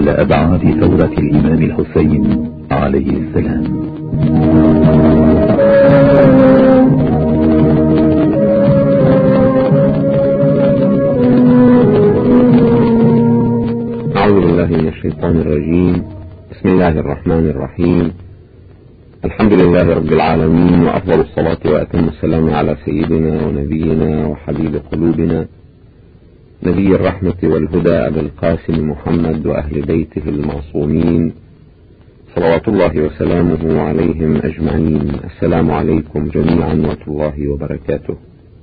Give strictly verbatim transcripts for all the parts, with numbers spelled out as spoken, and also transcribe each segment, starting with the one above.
إلى أبعاد ثورة الإمام الحسين عليه السلام. أعوذ بالله من الشيطان الرجيم. بسم الله الرحمن الرحيم. الحمد لله رب العالمين، وأفضل الصلاة وأتم السلام على سيدنا ونبينا وحبيب قلوبنا نبي الرحمة والهدى أبي القاسم محمد وأهل بيته المعصومين صلوات الله وسلامه عليهم أجمعين. السلام عليكم جميعا ورحمة الله وبركاته.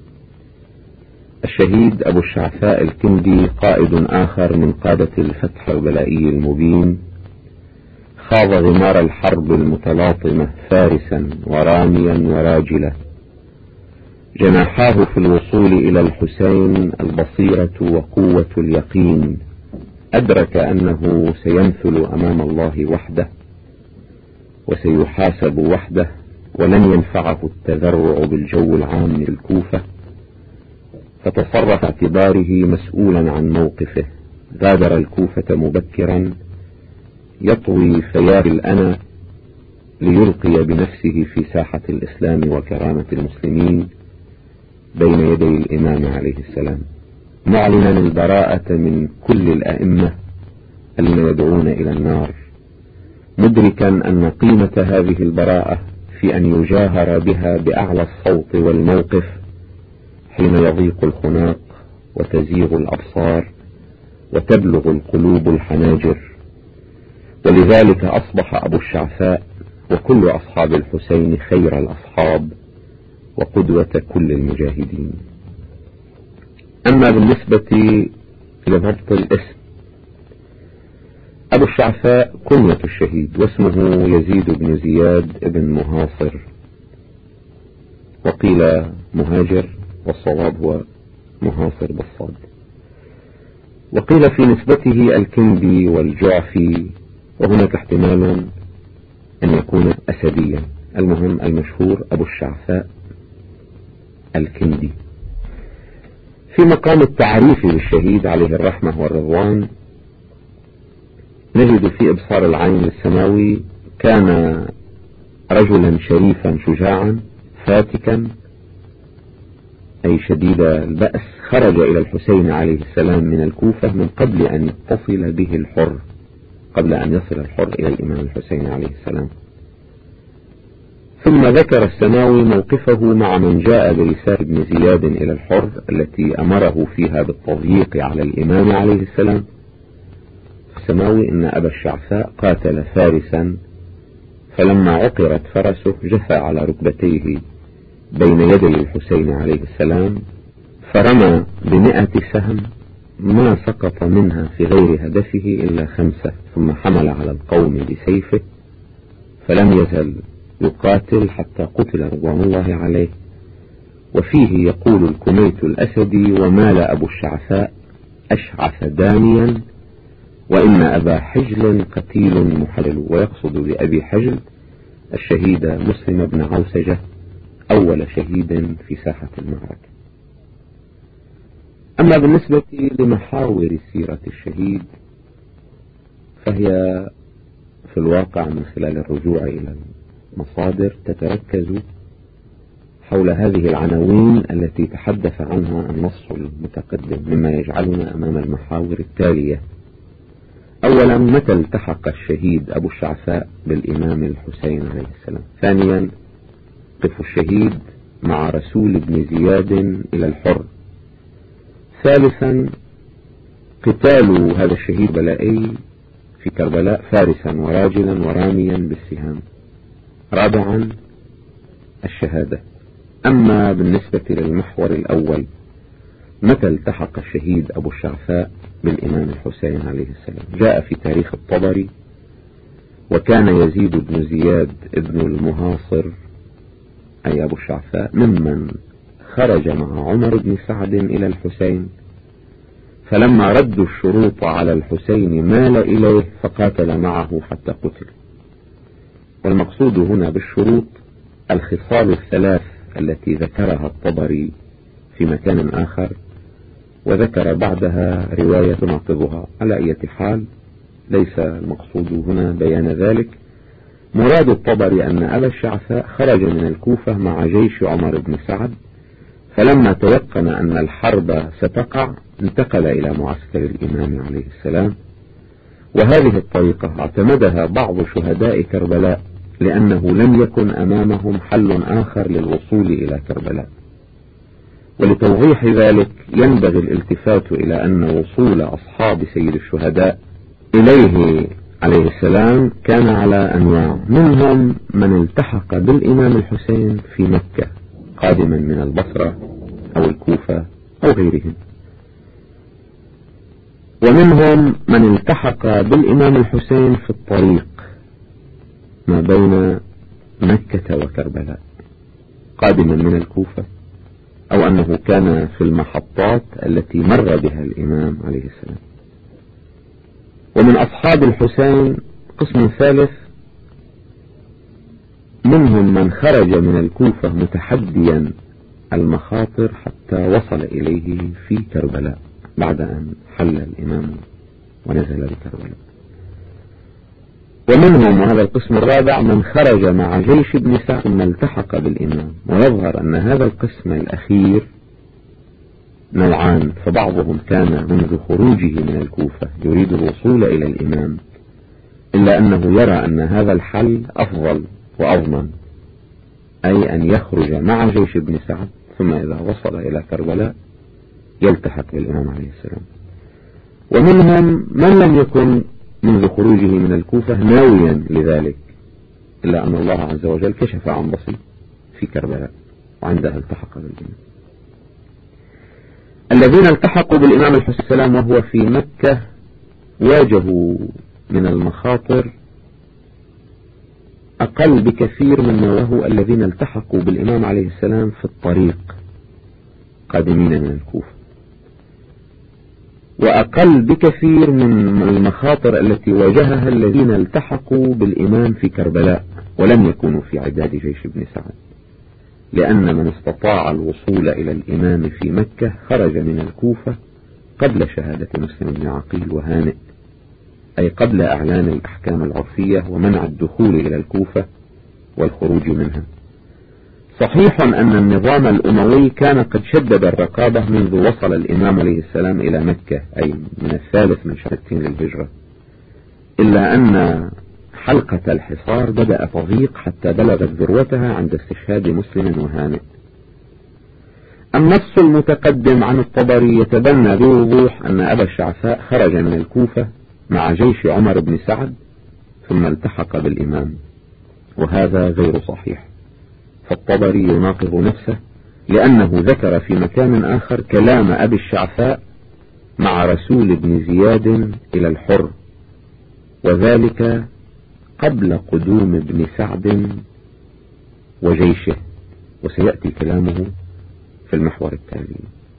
الشهيد أبو الشعثاء الكندي قائد آخر من قادة الفتح البلائي المبين، خاض غمار الحرب المتلاطمة فارسا وراميا وراجلا. جناحاه في الوصول إلى الحسين البصيرة وقوة اليقين. أدرك أنه سينفل أمام الله وحده وسيحاسب وحده، ولن ينفعه التذرع بالجو العام الكوفة، فتصرف اعتباره مسؤولا عن موقفه. غادر الكوفة مبكرا يطوي فيار الأنا ليلقي بنفسه في ساحة الإسلام وكرامة المسلمين بين يدي الإمام عليه السلام، معلنا البراءة من كل الأئمة الذين يدعون إلى النار، مدركا أن قيمة هذه البراءة في أن يجاهر بها بأعلى الصوت والموقف حين يضيق الخناق وتزيغ الأبصار وتبلغ القلوب الحناجر. ولذلك أصبح أبو الشعثاء وكل أصحاب الحسين خير الأصحاب وقدوة كل المجاهدين. أما بالنسبة لضبط الاسم، أبو الشعثاء كنية الشهيد، واسمه يزيد بن زياد بن مهاصر، وقيل مهاجر والصواب هو مهاصر بالصاد. وقيل في نسبته الكندي والجعفي، وهناك احتمال أن يكون أسديا. المهم المشهور أبو الشعثاء الكندي. في مقام التعريف للشهيد عليه الرحمة والرضوان نجد في إبصار العين السماوي: كان رجلا شريفا شجاعا فاتكا، أي شديد البأس، خرج إلى الحسين عليه السلام من الكوفة من قبل أن يتصل به الحر، قبل أن يصل الحر إلى الإمام الحسين عليه السلام. ثم ذكر السماوي موقفه مع من جاء برسالة ابن زياد إلى الحر التي أمره فيها بالتضييق على الإمام عليه السلام. السماوي إن أبا الشعثاء قاتل فارسا، فلما عقرت فرسه جثى على ركبتيه بين يدي الحسين عليه السلام، فرمى بمئة سهم ما سقط منها في غير هدفه إلا خمسة، ثم حمل على القوم بسيفه فلم يزل يقاتل حتى قتل رضوان الله عليه. وفيه يقول الكميت الأسدي: ومال أبو الشعثاء أشعث دانيا، وإن أبا حجل قتيل محلل. ويقصد بأبي حجل الشهيد مسلم بن عوسجة، أول شهيد في ساحة المعركة. أما بالنسبة لمحاور سيرة الشهيد فهي في الواقع من خلال الرجوع إلى المصادر تتركز حول هذه العناوين التي تحدث عنها النص المتقدم، مما يجعلنا أمام المحاور التالية: أولا، متى التحق الشهيد أبو الشعثاء بالإمام الحسين عليه السلام؟ ثانيا، قف الشهيد مع رسول ابن زياد إلى الحر. ثالثا، قتال هذا الشهيد بلائي في كربلاء فارسا وراجلا وراميا بالسهام. رابعا، الشهادة. أما بالنسبة للمحور الأول، متى التحق الشهيد أبو الشعثاء بالإمام الحسين عليه السلام؟ جاء في تاريخ الطبري: وكان يزيد بن زياد ابن المهاصر أي أبو الشعثاء ممن خرج مع عمر بن سعد إلى الحسين، فلما ردوا الشروط على الحسين مال إليه فقاتل معه حتى قتل. والمقصود هنا بالشروط الخصال الثلاث التي ذكرها الطبري في مكان آخر، وذكر بعدها رواية ناقضها. على أي حال ليس المقصود هنا بيان ذلك. مراد الطبري أن أبا الشعثاء خرج من الكوفة مع جيش عمر بن سعد، فلما تيقن أن الحرب ستقع انتقل إلى معسكر الإمام عليه السلام. وهذه الطريقة اعتمدها بعض شهداء كربلاء لأنه لم يكن أمامهم حل آخر للوصول إلى كربلاء. ولتوضيح ذلك ينبغي الالتفات إلى أن وصول أصحاب سيد الشهداء إليه عليه السلام كان على أنواع، منهم من التحق بالإمام الحسين في مكة قادما من البصرة أو الكوفة أو غيرهم، ومنهم من التحق بالإمام الحسين في الطريق ما بين مكة وكربلاء قادما من الكوفة، أو أنه كان في المحطات التي مر بها الإمام عليه السلام. ومن أصحاب الحسين قسم ثالث، منهم من خرج من الكوفة متحديا المخاطر حتى وصل إليه في كربلاء بعد أن حل الإمام ونزل بكربلاء. ومنهم، وهذا القسم الرابع، من خرج مع جيش ابن سعد ثم التحق بالإمام. ويظهر أن هذا القسم الأخير نوعان، فبعضهم كان منذ خروجه من الكوفة يريد الوصول إلى الإمام، إلا أنه يرى أن هذا الحل أفضل وأضمن، أي أن يخرج مع جيش ابن سعد ثم إذا وصل إلى كربلاء يلتحق بالإمام عليه السلام. ومنهم من لم يكن منذ خروجه من الكوفة ناويا لذلك، إلا أن الله عز وجل كشف عن بصير في كربلاء وعندها التحق بالإمام. الذين التحقوا بالإمام الحسين السلام وهو في مكة واجهوا من المخاطر أقل بكثير من نواه الذين التحقوا بالإمام عليه السلام في الطريق قادمين من الكوفة، وأقل بكثير من المخاطر التي واجهها الذين التحقوا بالإمام في كربلاء ولم يكونوا في عداد جيش ابن سعد، لأن من استطاع الوصول إلى الإمام في مكة خرج من الكوفة قبل شهادة مسلم بن عقيل وهانئ، أي قبل إعلان الأحكام العرفية ومنع الدخول إلى الكوفة والخروج منها. صحيح أن النظام الأموي كان قد شدد الرقابة منذ وصل الإمام عليه السلام إلى مكة، أي من الثالث من شهر التين للهجرة، إلا أن حلقة الحصار بدأ تضيق حتى بلغت ذروتها عند استشهاد مسلم وهانئ. النص المتقدم عن الطبري يتبنى بوضوح أن أبا الشعثاء خرج من الكوفة مع جيش عمر بن سعد ثم التحق بالإمام، وهذا غير صحيح. فالطبري يناقض نفسه، لأنه ذكر في مكان آخر كلام أبي الشعثاء مع رسول بن زياد إلى الحر، وذلك قبل قدوم ابن سعد وجيشه، وسيأتي كلامه في المحور التالي.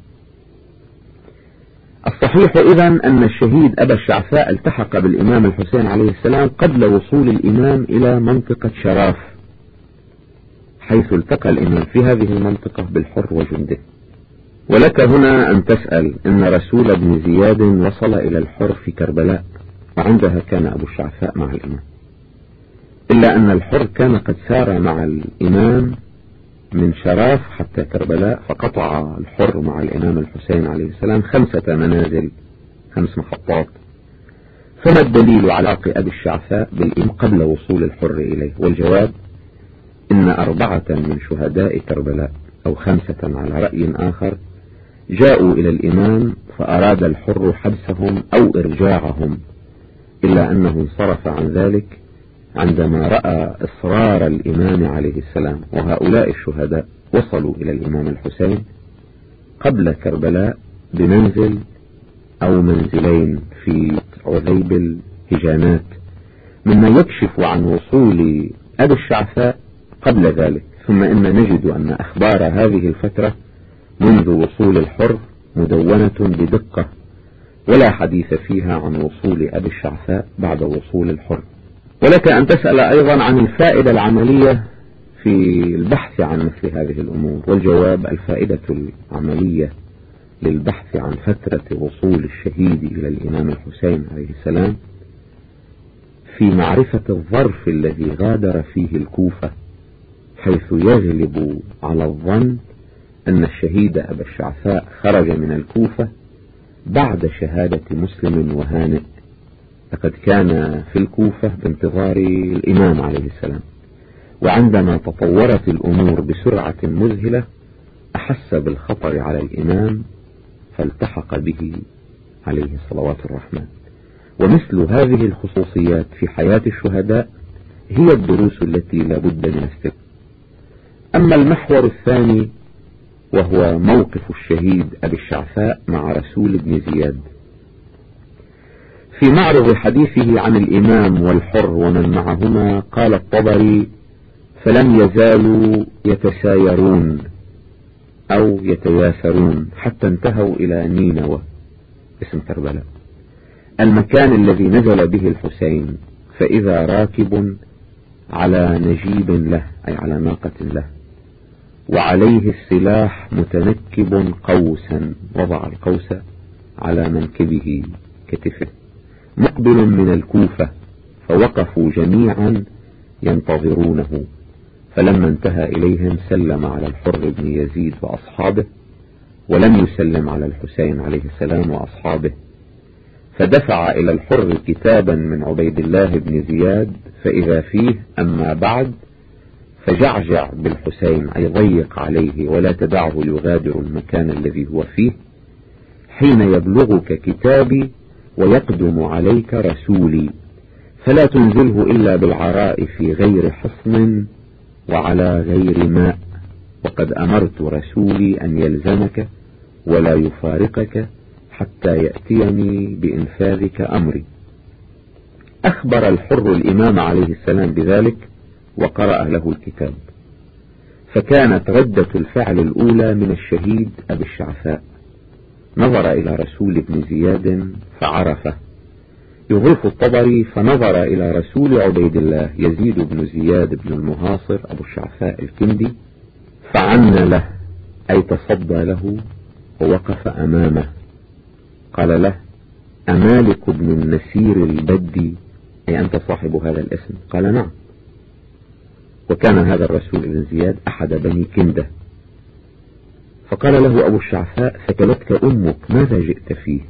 الصحيح إذن أن الشهيد أبا الشعثاء التحق بالإمام الحسين عليه السلام قبل وصول الإمام إلى منطقة شراف، حيث التقى الإمام في هذه المنطقة بالحر وجنده. ولك هنا أن تسأل، إن رسول ابن زياد وصل إلى الحر في كربلاء، وعندها كان أبو الشعثاء مع الإمام، إلا أن الحر كان قد سار مع الإمام من شراف حتى كربلاء، فقطع الحر مع الإمام الحسين عليه السلام خمسة منازل، خمس محطات. فما الدليل على علاقة أبي الشعثاء بالإمام قبل وصول الحر إليه؟ والجواب إن أربعة من شهداء كربلاء أو خمسة على رأي آخر جاءوا إلى الإمام فأراد الحر حبسهم أو إرجاعهم، إلا أنه انصرف عن ذلك عندما رأى إصرار الإمام عليه السلام. وهؤلاء الشهداء وصلوا إلى الإمام الحسين قبل كربلاء بمنزل أو منزلين في عذيب الهجانات، مما يكشف عن وصول أبي الشعثاء قبل ذلك. ثم إن نجد أن أخبار هذه الفترة منذ وصول الحر مدونة بدقة، ولا حديث فيها عن وصول أبي الشعثاء بعد وصول الحر. ولك أن تسأل أيضا عن الفائدة العملية في البحث عن مثل هذه الأمور، والجواب الفائدة العملية للبحث عن فترة وصول الشهيد إلى الإمام الحسين عليه السلام في معرفة الظرف الذي غادر فيه الكوفة، حيث يغلب على الظن أن الشهيد أبا الشعثاء خرج من الكوفة بعد شهادة مسلم وهانئ، لقد كان في الكوفة بانتظار الإمام عليه السلام، وعندما تطورت الأمور بسرعة مذهلة أحس بالخطر على الإمام فالتحق به عليه صلوات الرحمن. ومثل هذه الخصوصيات في حياة الشهداء هي الدروس التي لا بد من استفادتها. أما المحور الثاني وهو موقف الشهيد أبي الشعثاء مع رسول بن زياد، في معرض حديثه عن الإمام والحر ومن معهما قال الطبري: فلم يزالوا يتسايرون أو يتياسرون حتى انتهوا إلى نينوى اسم كربلاء، المكان الذي نزل به الحسين، فإذا راكب على نجيب له أي على ناقة له، وعليه السلاح متنكب قوسا، وضع القوس على منكبه كتفه، مقبل من الكوفة، فوقفوا جميعا ينتظرونه، فلما انتهى إليهم سلم على الحر بن يزيد وأصحابه، ولم يسلم على الحسين عليه السلام وأصحابه، فدفع إلى الحر كتابا من عبيد الله بن زياد فإذا فيه: أما بعد فجعجع بالحسين أي ضيق عليه ولا تدعه يغادر المكان الذي هو فيه، حين يبلغك كتابي ويقدم عليك رسولي، فلا تنزله إلا بالعراء في غير حصن وعلى غير ماء، وقد أمرت رسولي أن يلزمك ولا يفارقك حتى يأتيني بإنفاذك أمري. أخبر الحر الإمام عليه السلام بذلك وقرأ له الكتاب، فكانت ردة الفعل الأولى من الشهيد أبي الشعثاء، نظر إلى رسول بن زياد فعرفه. يضيف الطبري: فنظر إلى رسول عبيد الله يزيد بن زياد بن المهاصر أبو الشعثاء الكندي فعن له أي تصدى له ووقف أمامه، قال له: أمالك بن النسير البدي، أي أنت صاحب هذا الاسم؟ قال: نعم. وكان هذا الرسول بن زياد أحد بني كندة. فقال له أبو الشعثاء: ثكلتك أمك، ماذا جئت فيه؟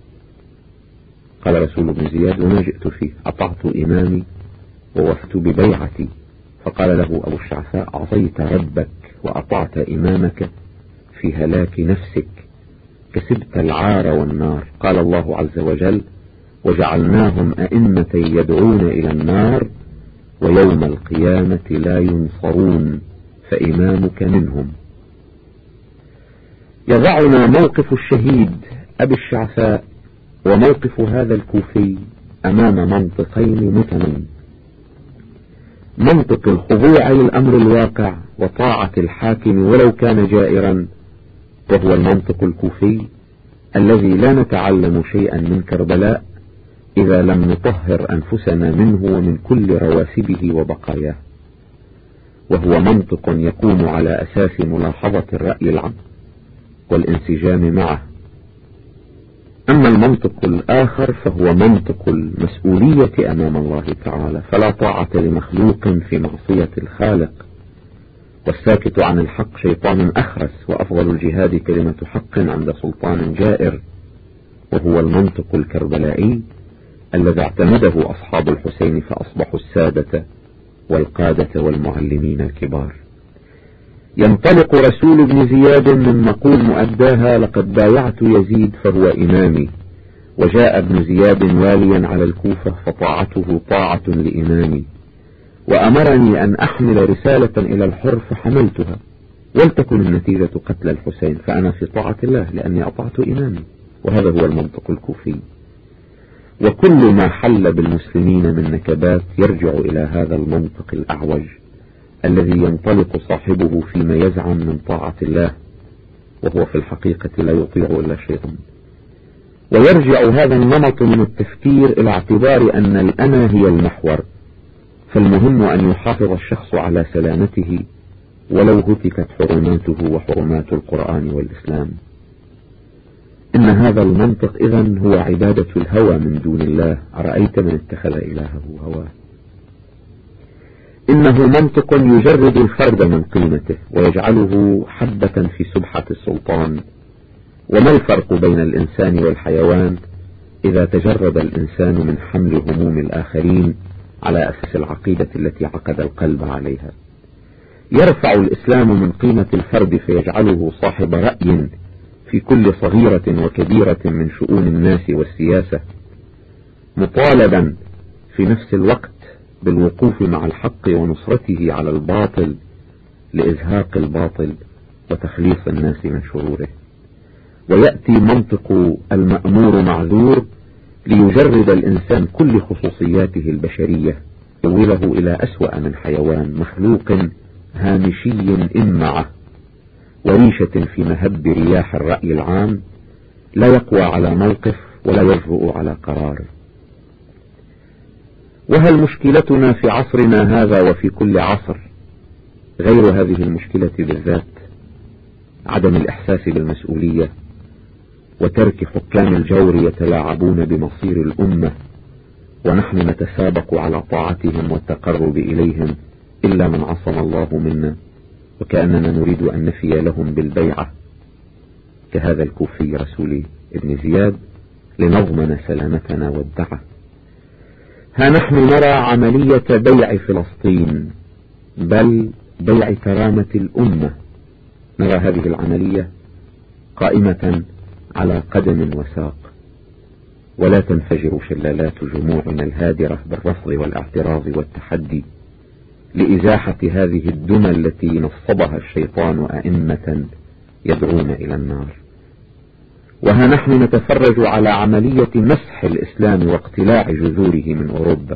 قال رسول بن زياد: وما جئت فيه، أطعت إمامي ووفت ببيعتي. فقال له أبو الشعثاء: عصيت ربك وأطعت إمامك في هلاك نفسك، كسبت العار والنار. قال الله عز وجل: وجعلناهم أئمة يدعون إلى النار ويوم القيامة لا ينصرون، فإمامك منهم. يضعنا موقف الشهيد أبي الشعثاء وموقف هذا الكوفي أمام منطقين متنين: منطق الخضوع للأمر الواقع وطاعة الحاكم ولو كان جائرا، وهو المنطق الكوفي الذي لا نتعلم شيئا من كربلاء إذا لم نطهر أنفسنا منه ومن كل رواسبه وبقاياه، وهو منطق يقوم على أساس ملاحظة الرأي العام والانسجام معه. أما المنطق الآخر فهو منطق المسؤولية أمام الله تعالى، فلا طاعة لمخلوق في معصية الخالق، والساكت عن الحق شيطان أخرس، وأفضل الجهاد كلمة حق عند سلطان جائر، وهو المنطق الكربلائي الذي اعتمده أصحاب الحسين فأصبحوا السادة والقادة والمعلمين الكبار. ينطلق رسول ابن زياد من مقول مؤداها: لقد بايعت يزيد فهو إمامي، وجاء ابن زياد واليا على الكوفة فطاعته طاعة لإمامي، وأمرني أن أحمل رسالة إلى الحر فحملتها، ولتكن النتيجة قتل الحسين، فأنا في طاعة الله لأني أطعت إمامي. وهذا هو المنطق الكوفي. وكل ما حل بالمسلمين من نكبات يرجع إلى هذا المنطق الأعوج الذي ينطلق صاحبه فيما يزعم من طاعة الله، وهو في الحقيقة لا يطيع إلا الشيطان. ويرجع هذا النمط من التفكير إلى اعتبار أن الأنا هي المحور، فالمهم أن يحافظ الشخص على سلامته ولو هتكت حرماته وحرمات القرآن والإسلام. إن هذا المنطق إذن هو عبادة الهوى من دون الله. أرأيت من اتخذ إلهه هواه. إنه منطق يجرد الفرد من قيمته ويجعله حبة في سبحة السلطان. وما الفرق بين الإنسان والحيوان إذا تجرد الإنسان من حمل هموم الآخرين على أساس العقيدة التي عقد القلب عليها؟ يرفع الإسلام من قيمة الفرد فيجعله صاحب رأي في كل صغيرة وكبيرة من شؤون الناس والسياسة، مطالبا في نفس الوقت بالوقوف مع الحق ونصرته على الباطل لإزهاق الباطل وتخليص الناس من شروره. ويأتي منطق المأمور معذور ليجرد الإنسان كل خصوصياته البشرية، يوله إلى أسوأ من حيوان مخلوق هامشي إمعة وريشة في مهب رياح الرأي العام، لا يقوى على موقف ولا يجرؤ على قرار. وهل مشكلتنا في عصرنا هذا وفي كل عصر غير هذه المشكلة بالذات؟ عدم الإحساس بالمسؤولية وترك حكام الجور يتلاعبون بمصير الأمة، ونحن نتسابق على طاعتهم والتقرب إليهم إلا من عصم الله منا، وكأننا نريد أن نفي لهم بالبيعة كهذا الكوفي رسول ابن زياد لنضمن سلامتنا والدعة. ها نحن نرى عملية بيع فلسطين، بل بيع كرامة الأمة. نرى هذه العملية قائمة على قدم وساق، ولا تنفجر شلالات جموعنا الهادرة بالرفض والاعتراض والتحدي لإزاحة هذه الدمى التي نصبها الشيطان أئمة يدعون إلى النار. وها نحن نتفرج على عملية مسح الإسلام واقتلاع جذوره من أوروبا،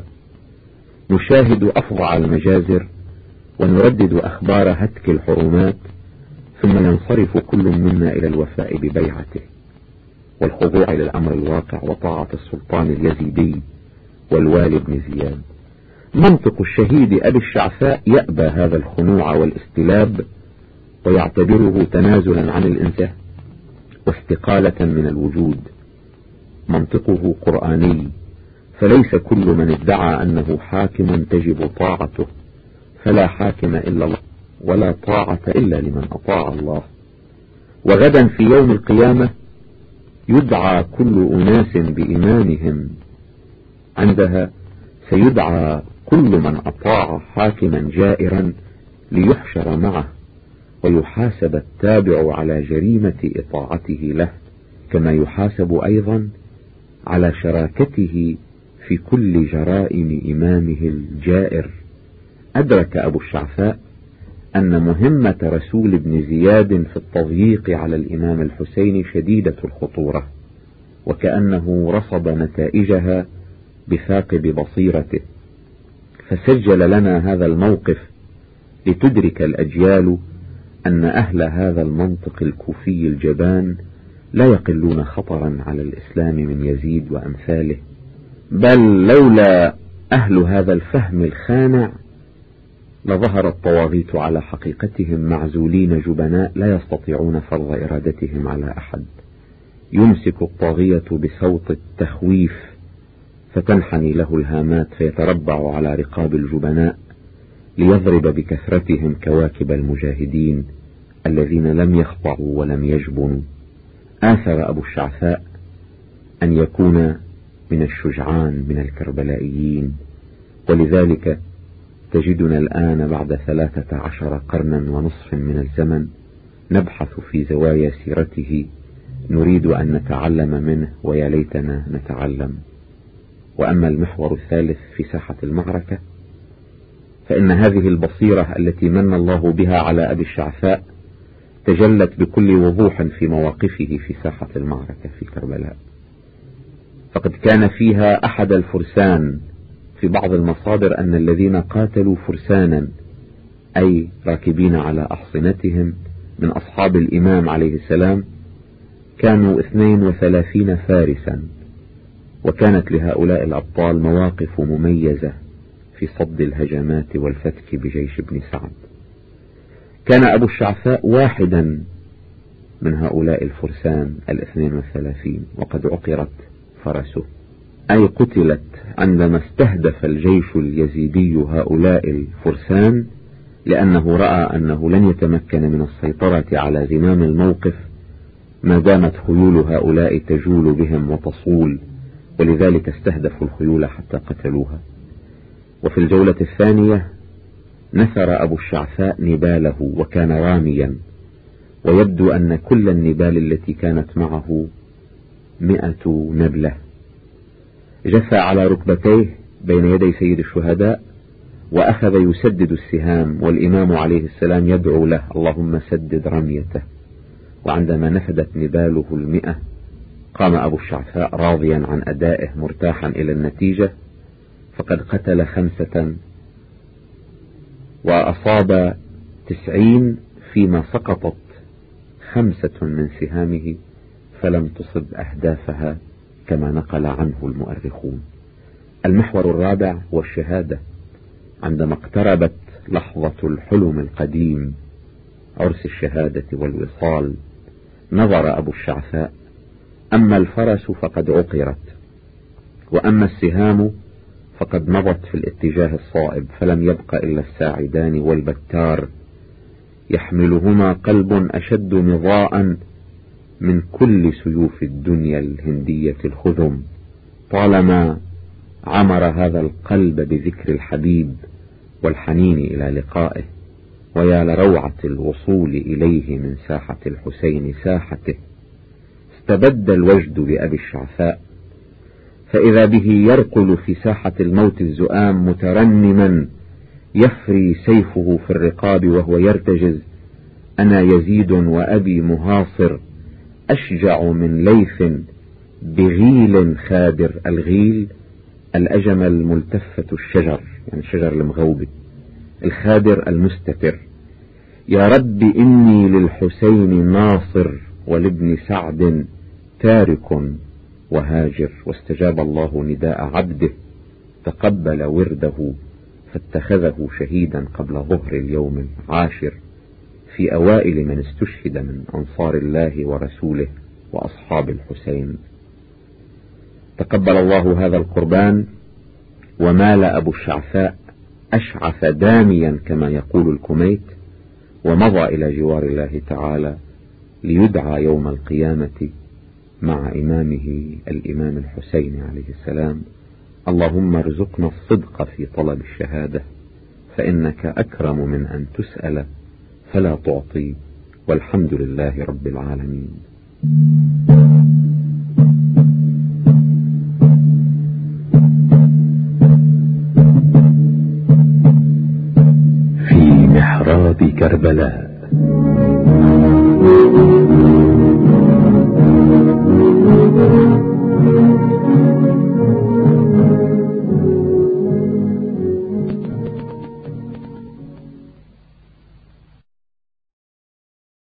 نشاهد أفظع المجازر ونردد أخبار هتك الحرمات، ثم ينصرف كل منا إلى الوفاء ببيعته والخضوع للأمر الواقع وطاعة السلطان اليزيدي والوالي بن زياد. منطق الشهيد أبي الشعثاء يأبى هذا الخنوع والاستلاب ويعتبره تنازلا عن الإنسان واستقالة من الوجود. منطقه قرآني، فليس كل من ادعى أنه حاكم تجب طاعته، فلا حاكم إلا الله ولا طاعة إلا لمن أطاع الله. وغدا في يوم القيامة يدعى كل أناس بإيمانهم، عندها سيدعى كل من أطاع حاكما جائرا ليحشر معه ويحاسب التابع على جريمة إطاعته له، كما يحاسب أيضا على شراكته في كل جرائم إمامه الجائر. أدرك أبو الشعثاء أن مهمة رسول ابن زياد في التضييق على الإمام الحسين شديدة الخطورة، وكأنه رصد نتائجها بثاقب بصيرته، فسجل لنا هذا الموقف لتدرك الأجيال أن أهل هذا المنطق الكوفي الجبان لا يقلون خطرا على الإسلام من يزيد وأمثاله، بل لولا أهل هذا الفهم الخانع لظهر الطواغيت على حقيقتهم معزولين جبناء لا يستطيعون فرض إرادتهم على أحد. يمسك الطاغية بصوت التخويف فتنحني له الهامات فيتربع على رقاب الجبناء ليضرب بكثرتهم كواكب المجاهدين الذين لم يخضعوا ولم يجبنوا. آثر أبو الشعثاء أن يكون من الشجعان من الكربلائيين، ولذلك تجدنا الآن بعد ثلاثة عشر قرنا ونصف من الزمن نبحث في زوايا سيرته نريد أن نتعلم منه، ويا ليتنا نتعلم. وأما المحور الثالث في ساحة المعركة فإن هذه البصيرة التي من الله بها على أبي الشعثاء تجلت بكل وضوح في مواقفه في ساحة المعركة في كربلاء. فقد كان فيها أحد الفرسان، في بعض المصادر أن الذين قاتلوا فرسانا أي راكبين على أحصنتهم من أصحاب الإمام عليه السلام كانوا اثنين وثلاثين فارسا، وكانت لهؤلاء الأبطال مواقف مميزة في صد الهجمات والفتك بجيش ابن سعد. كان أبو الشعثاء واحدا من هؤلاء الفرسان الاثنين والثلاثين وقد عقرت فرسه، أي قتلت عندما استهدف الجيش اليزيدي هؤلاء الفرسان، لأنه رأى أنه لن يتمكن من السيطرة على زمام الموقف ما دامت خيول هؤلاء تجول بهم وتصول، ولذلك استهدفوا الخيول حتى قتلوها. وفي الجولة الثانية نثر أبو الشعثاء نباله وكان راميا، ويبدو أن كل النبال التي كانت معه مئة نبلة. جثى على ركبتيه بين يدي سيد الشهداء وأخذ يسدد السهام، والإمام عليه السلام يدعو له اللهم سدد رميته. وعندما نفدت نباله المئة قام أبو الشعثاء راضيا عن أدائه مرتاحا إلى النتيجة، فقد قتل خمسة وأصاب تسعين، فيما سقطت خمسة من سهامه فلم تصب أهدافها كما نقل عنه المؤرخون. المحور الرابع هو الشهادة. عندما اقتربت لحظة الحلم القديم عرس الشهادة والوصال، نظر أبو الشعثاء: أما الفرس فقد عقرت، وأما السهام فقد مضت في الاتجاه الصائب، فلم يبق إلا الساعدان والبتار يحملهما قلب أشد مضاء من كل سيوف الدنيا الهندية الخذم، طالما عمر هذا القلب بذكر الحبيب والحنين إلى لقائه. ويا لروعة الوصول إليه من ساحة الحسين ساحته. استبد الوجد بأبي الشعثاء، فإذا به يرقل في ساحة الموت الزؤام مترنما يفري سيفه في الرقاب وهو يرتجز: أنا يزيد وأبي مهاصر، أشجع من ليث بغيل خادر. الغيل الأجمل الملتفة الشجر، يعني الشجر المغوبي، الخادر المستتر. يا رب إني للحسين ناصر، ولابن سعد تارك وهاجر. واستجاب الله نداء عبده، تقبل ورده، فاتخذه شهيدا قبل ظهر اليوم العاشر، في أوائل من استشهد من أنصار الله ورسوله وأصحاب الحسين. تقبل الله هذا القربان، ومال أبو الشعثاء أشعث داميا كما يقول الكميت، ومضى إلى جوار الله تعالى ليدعى يوم القيامة مع إمامه الإمام الحسين عليه السلام: اللهم ارزقنا الصدق في طلب الشهادة، فإنك أكرم من أن تسأل فلا تعطي، والحمد لله رب العالمين. في محراب كربلاء